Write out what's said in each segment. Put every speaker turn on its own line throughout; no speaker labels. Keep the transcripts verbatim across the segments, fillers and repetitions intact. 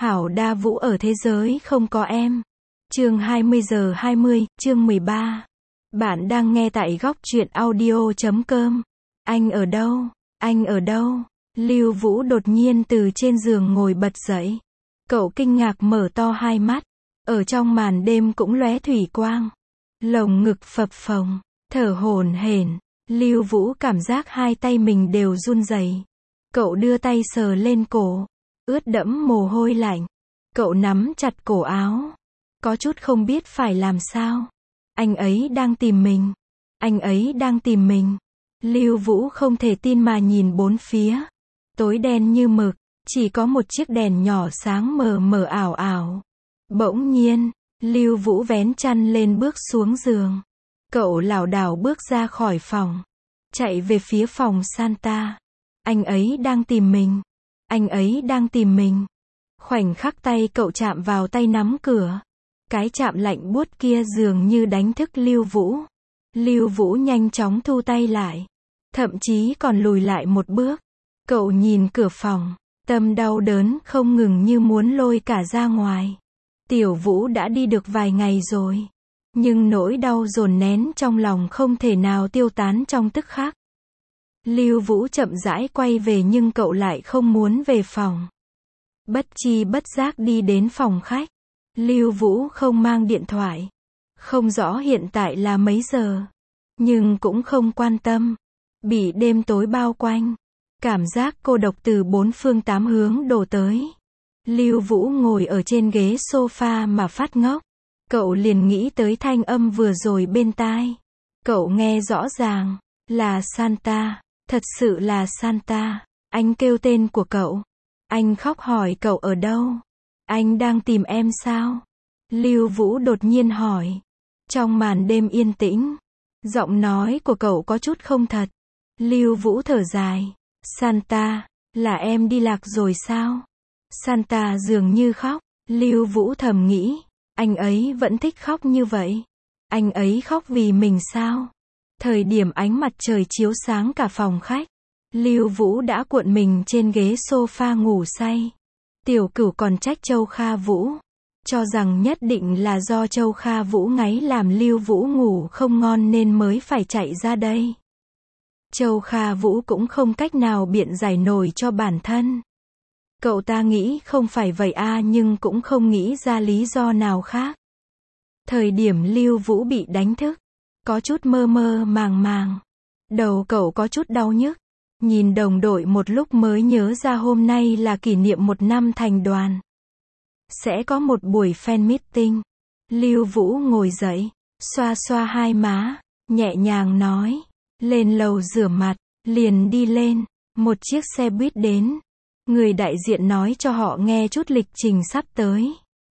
Hảo đa vũ ở thế giới không có em. Chương hai mươi giờ hai mươi, chương mười ba. Bạn đang nghe tại góc truyện audio chấm com. Anh ở đâu? Anh ở đâu? Lưu Vũ đột nhiên từ trên giường ngồi bật dậy. Cậu kinh ngạc mở to hai mắt. Ở trong màn đêm cũng lóe thủy quang. Lồng ngực phập phồng, thở hổn hển. Lưu Vũ cảm giác hai tay mình đều run rẩy. Cậu đưa tay sờ lên cổ, ướt đẫm mồ hôi lạnh. Cậu nắm chặt cổ áo, có chút không biết phải làm sao. Anh ấy đang tìm mình. Anh ấy đang tìm mình. Lưu Vũ không thể tin mà nhìn bốn phía. Tối đen như mực, chỉ có một chiếc đèn nhỏ sáng mờ mờ ảo ảo. Bỗng nhiên, Lưu Vũ vén chăn lên bước xuống giường. Cậu lảo đảo bước ra khỏi phòng, chạy về phía phòng Santa. Anh ấy đang tìm mình. Anh ấy đang tìm mình. Khoảnh khắc tay cậu chạm vào tay nắm cửa. Cái chạm lạnh buốt kia dường như đánh thức Lưu Vũ. Lưu Vũ nhanh chóng thu tay lại. Thậm chí còn lùi lại một bước. Cậu nhìn cửa phòng. Tâm đau đớn không ngừng như muốn lôi cả ra ngoài. Tiểu Vũ đã đi được vài ngày rồi. Nhưng nỗi đau dồn nén trong lòng không thể nào tiêu tán trong tức khắc. Lưu Vũ chậm rãi quay về nhưng cậu lại không muốn về phòng. Bất chi bất giác đi đến phòng khách. Lưu Vũ không mang điện thoại. Không rõ hiện tại là mấy giờ. Nhưng cũng không quan tâm. Bị đêm tối bao quanh. Cảm giác cô độc từ bốn phương tám hướng đổ tới. Lưu Vũ ngồi ở trên ghế sofa mà phát ngốc. Cậu liền nghĩ tới thanh âm vừa rồi bên tai. Cậu nghe rõ ràng. Là Santa. Thật sự là Santa. Anh kêu tên của cậu. Anh khóc hỏi cậu ở đâu. Anh đang tìm em sao? Lưu Vũ đột nhiên hỏi. Trong màn đêm yên tĩnh, giọng nói của cậu có chút không thật. Lưu Vũ thở dài. Santa, là em đi lạc rồi sao? Santa dường như khóc. Lưu Vũ thầm nghĩ. Anh ấy vẫn thích khóc như vậy. Anh ấy khóc vì mình sao? Thời điểm ánh mặt trời chiếu sáng cả phòng khách, Lưu Vũ đã cuộn mình trên ghế sofa ngủ say. Tiểu Cửu còn trách Châu Kha Vũ, cho rằng nhất định là do Châu Kha Vũ ngáy làm Lưu Vũ ngủ không ngon nên mới phải chạy ra đây. Châu Kha Vũ cũng không cách nào biện giải nổi cho bản thân. Cậu ta nghĩ không phải vậy a nhưng cũng không nghĩ ra lý do nào khác. Thời điểm Lưu Vũ bị đánh thức, có chút mơ mơ màng màng. Đầu cậu có chút đau nhức. Nhìn đồng đội một lúc mới nhớ ra hôm nay là kỷ niệm một năm thành đoàn. Sẽ có một buổi fan meeting. Lưu Vũ ngồi dậy, xoa xoa hai má, nhẹ nhàng nói. Lên lầu rửa mặt, liền đi lên. Một chiếc xe buýt đến. Người đại diện nói cho họ nghe chút lịch trình sắp tới.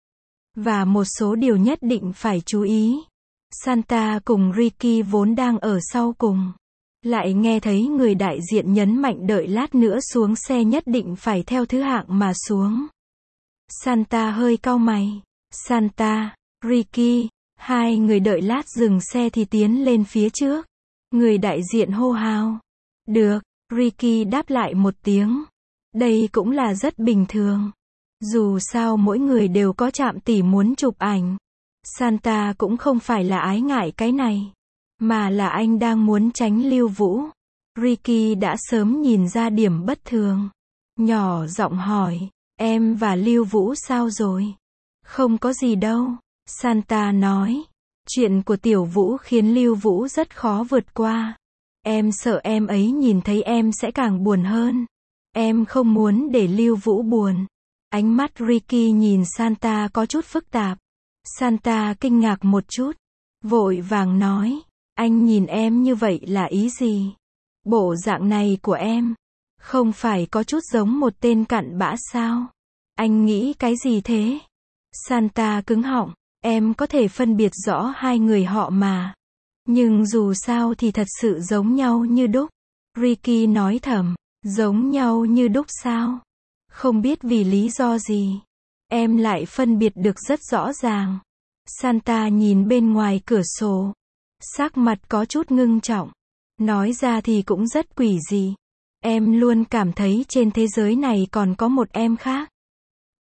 Và một số điều nhất định phải chú ý. Santa cùng Ricky vốn đang ở sau cùng. Lại nghe thấy người đại diện nhấn mạnh đợi lát nữa xuống xe nhất định phải theo thứ hạng mà xuống. Santa hơi cau mày. Santa, Ricky, hai người đợi lát dừng xe thì tiến lên phía trước. Người đại diện hô hào. Được, Ricky đáp lại một tiếng. Đây cũng là rất bình thường. Dù sao mỗi người đều có chạm tỉ muốn chụp ảnh. Santa cũng không phải là ái ngại cái này, mà là anh đang muốn tránh Lưu Vũ. Ricky đã sớm nhìn ra điểm bất thường. Nhỏ giọng hỏi, em và Lưu Vũ sao rồi? Không có gì đâu. Santa nói, chuyện của Tiểu Vũ khiến Lưu Vũ rất khó vượt qua. Em sợ em ấy nhìn thấy em sẽ càng buồn hơn. Em không muốn để Lưu Vũ buồn. Ánh mắt Ricky nhìn Santa có chút phức tạp. Santa kinh ngạc một chút. Vội vàng nói. Anh nhìn em như vậy là ý gì? Bộ dạng này của em không phải có chút giống một tên cặn bã sao? Anh nghĩ cái gì thế? Santa cứng họng. Em có thể phân biệt rõ hai người họ mà. Nhưng dù sao thì thật sự giống nhau như đúc. Ricky nói thầm. Giống nhau như đúc sao? Không biết vì lý do gì. Em lại phân biệt được rất rõ ràng. Santa nhìn bên ngoài cửa sổ. Sắc mặt có chút ngưng trọng. Nói ra thì cũng rất quỷ dị. Em luôn cảm thấy trên thế giới này còn có một em khác.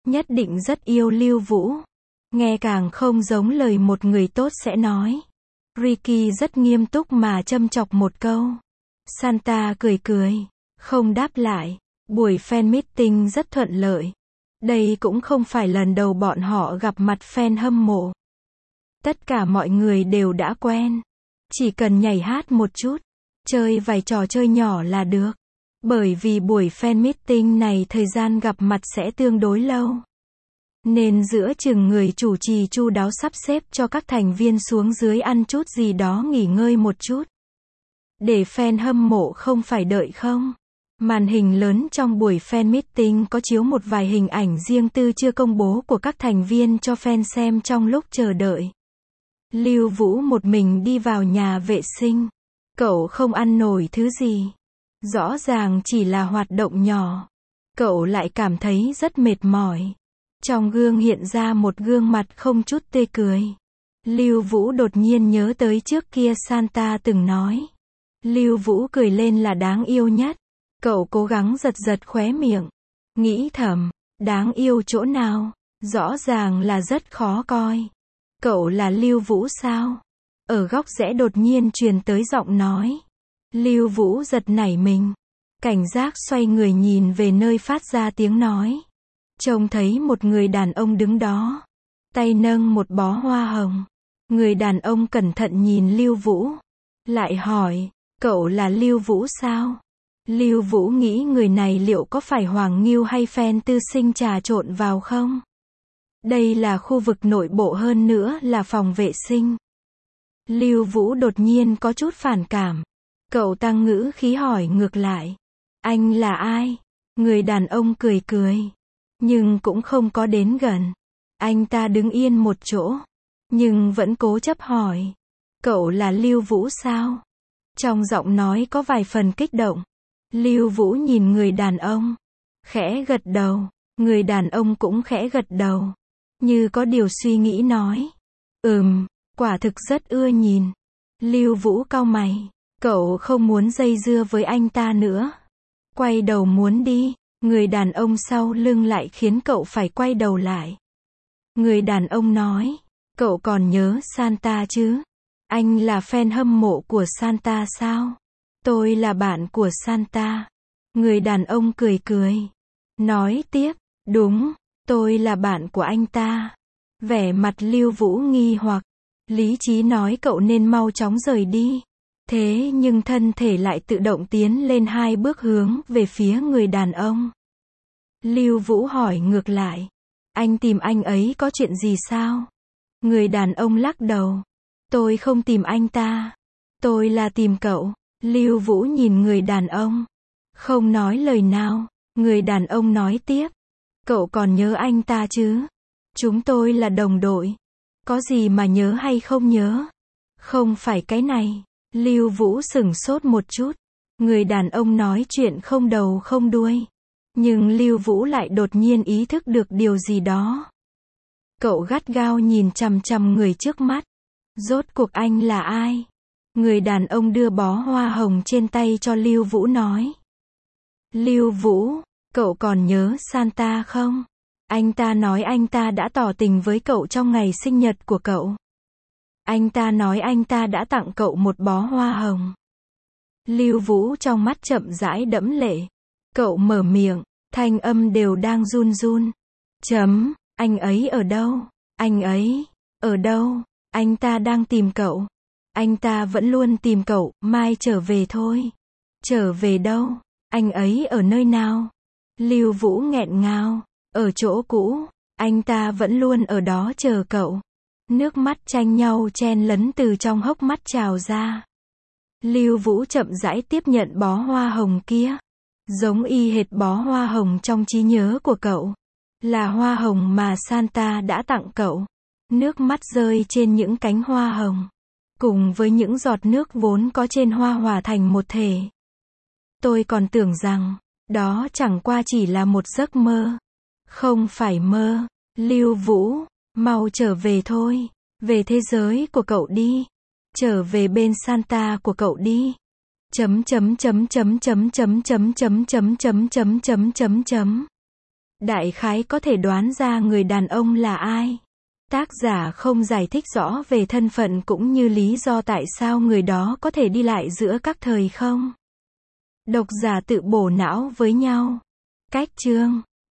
Nhất định rất yêu Lưu Vũ. Nghe càng không giống lời một người tốt sẽ nói. Ricky rất nghiêm túc mà châm chọc một câu. Santa cười cười, không đáp lại. Buổi fan meeting rất thuận lợi. Đây cũng không phải lần đầu bọn họ gặp mặt fan hâm mộ. Tất cả mọi người đều đã quen. Chỉ cần nhảy hát một chút, chơi vài trò chơi nhỏ là được. Bởi vì buổi fan meeting này thời gian gặp mặt sẽ tương đối lâu. Nên giữa chừng người chủ trì chu đáo sắp xếp cho các thành viên xuống dưới ăn chút gì đó nghỉ ngơi một chút. Để fan hâm mộ không phải đợi không. Màn hình lớn trong buổi fan meeting có chiếu một vài hình ảnh riêng tư chưa công bố của các thành viên cho fan xem trong lúc chờ đợi. Lưu Vũ một mình đi vào nhà vệ sinh. Cậu không ăn nổi thứ gì. Rõ ràng chỉ là hoạt động nhỏ. Cậu lại cảm thấy rất mệt mỏi. Trong gương hiện ra một gương mặt không chút tươi cười. Lưu Vũ đột nhiên nhớ tới trước kia Santa từng nói. Lưu Vũ cười lên là đáng yêu nhất. Cậu cố gắng giật giật khóe miệng. Nghĩ thầm, đáng yêu chỗ nào? Rõ ràng là rất khó coi. Cậu là Lưu Vũ sao? Ở góc rẽ đột nhiên truyền tới giọng nói. Lưu Vũ giật nảy mình. Cảnh giác xoay người nhìn về nơi phát ra tiếng nói. Trông thấy một người đàn ông đứng đó. Tay nâng một bó hoa hồng. Người đàn ông cẩn thận nhìn Lưu Vũ. Lại hỏi, cậu là Lưu Vũ sao? Lưu Vũ nghĩ người này liệu có phải Hoàng Ngưu hay fan tư sinh trà trộn vào không? Đây là khu vực nội bộ hơn nữa là phòng vệ sinh. Lưu Vũ đột nhiên có chút phản cảm. Cậu tăng ngữ khí hỏi ngược lại. Anh là ai? Người đàn ông cười cười. Nhưng cũng không có đến gần. Anh ta đứng yên một chỗ. Nhưng vẫn cố chấp hỏi. Cậu là Lưu Vũ sao? Trong giọng nói có vài phần kích động. Lưu Vũ nhìn người đàn ông. Khẽ gật đầu. Người đàn ông cũng khẽ gật đầu. Như có điều suy nghĩ nói. Ừm, quả thực rất ưa nhìn. Lưu Vũ cau mày. Cậu không muốn dây dưa với anh ta nữa. Quay đầu muốn đi. Người đàn ông sau lưng lại khiến cậu phải quay đầu lại. Người đàn ông nói. Cậu còn nhớ Santa chứ? Anh là fan hâm mộ của Santa sao? Tôi là bạn của Santa. Người đàn ông cười cười. Nói tiếp. Đúng, tôi là bạn của anh ta. Vẻ mặt Lưu Vũ nghi hoặc. Lý trí nói cậu nên mau chóng rời đi. Thế nhưng thân thể lại tự động tiến lên hai bước hướng về phía người đàn ông. Lưu Vũ hỏi ngược lại. Anh tìm anh ấy có chuyện gì sao? Người đàn ông lắc đầu. Tôi không tìm anh ta. Tôi là tìm cậu. Lưu Vũ nhìn người đàn ông. Không nói lời nào. Người đàn ông nói tiếp. Cậu còn nhớ anh ta chứ? Chúng tôi là đồng đội. Có gì mà nhớ hay không nhớ? Không phải cái này. Lưu Vũ sửng sốt một chút. Người đàn ông nói chuyện không đầu không đuôi. Nhưng Lưu Vũ lại đột nhiên ý thức được điều gì đó. Cậu gắt gao nhìn chằm chằm người trước mắt. Rốt cuộc anh là ai? Người đàn ông đưa bó hoa hồng trên tay cho Lưu Vũ nói. Lưu Vũ, cậu còn nhớ Santa không? Anh ta nói anh ta đã tỏ tình với cậu trong ngày sinh nhật của cậu. Anh ta nói anh ta đã tặng cậu một bó hoa hồng. Lưu Vũ trong mắt chậm rãi đẫm lệ. Cậu mở miệng, thanh âm đều đang run run. Chấm, anh ấy ở đâu? Anh ấy, ở đâu? Anh ta đang tìm cậu. Anh ta vẫn luôn tìm cậu, mai trở về thôi. Trở về đâu? Anh ấy ở nơi nào? Lưu Vũ nghẹn ngào. Ở chỗ cũ, anh ta vẫn luôn ở đó chờ cậu. Nước mắt tranh nhau chen lấn từ trong hốc mắt trào ra. Lưu Vũ chậm rãi tiếp nhận bó hoa hồng kia. Giống y hệt bó hoa hồng trong trí nhớ của cậu. Là hoa hồng mà Santa đã tặng cậu. Nước mắt rơi trên những cánh hoa hồng. Cùng với những giọt nước vốn có trên hoa hòa thành một thể. Tôi còn tưởng rằng, đó chẳng qua chỉ là một giấc mơ. Không phải mơ. Lưu Vũ, mau trở về thôi. Về thế giới của cậu đi. Trở về bên Santa của cậu đi. Chấm chấm chấm chấm chấm chấm chấm chấm chấm chấm chấm chấm chấm chấm. Đại khái có thể đoán ra người đàn ông là ai. Tác giả không giải thích rõ về thân phận cũng như lý do tại sao người đó có thể đi lại giữa các thời không. Độc giả tự bổ não với nhau. Cách chương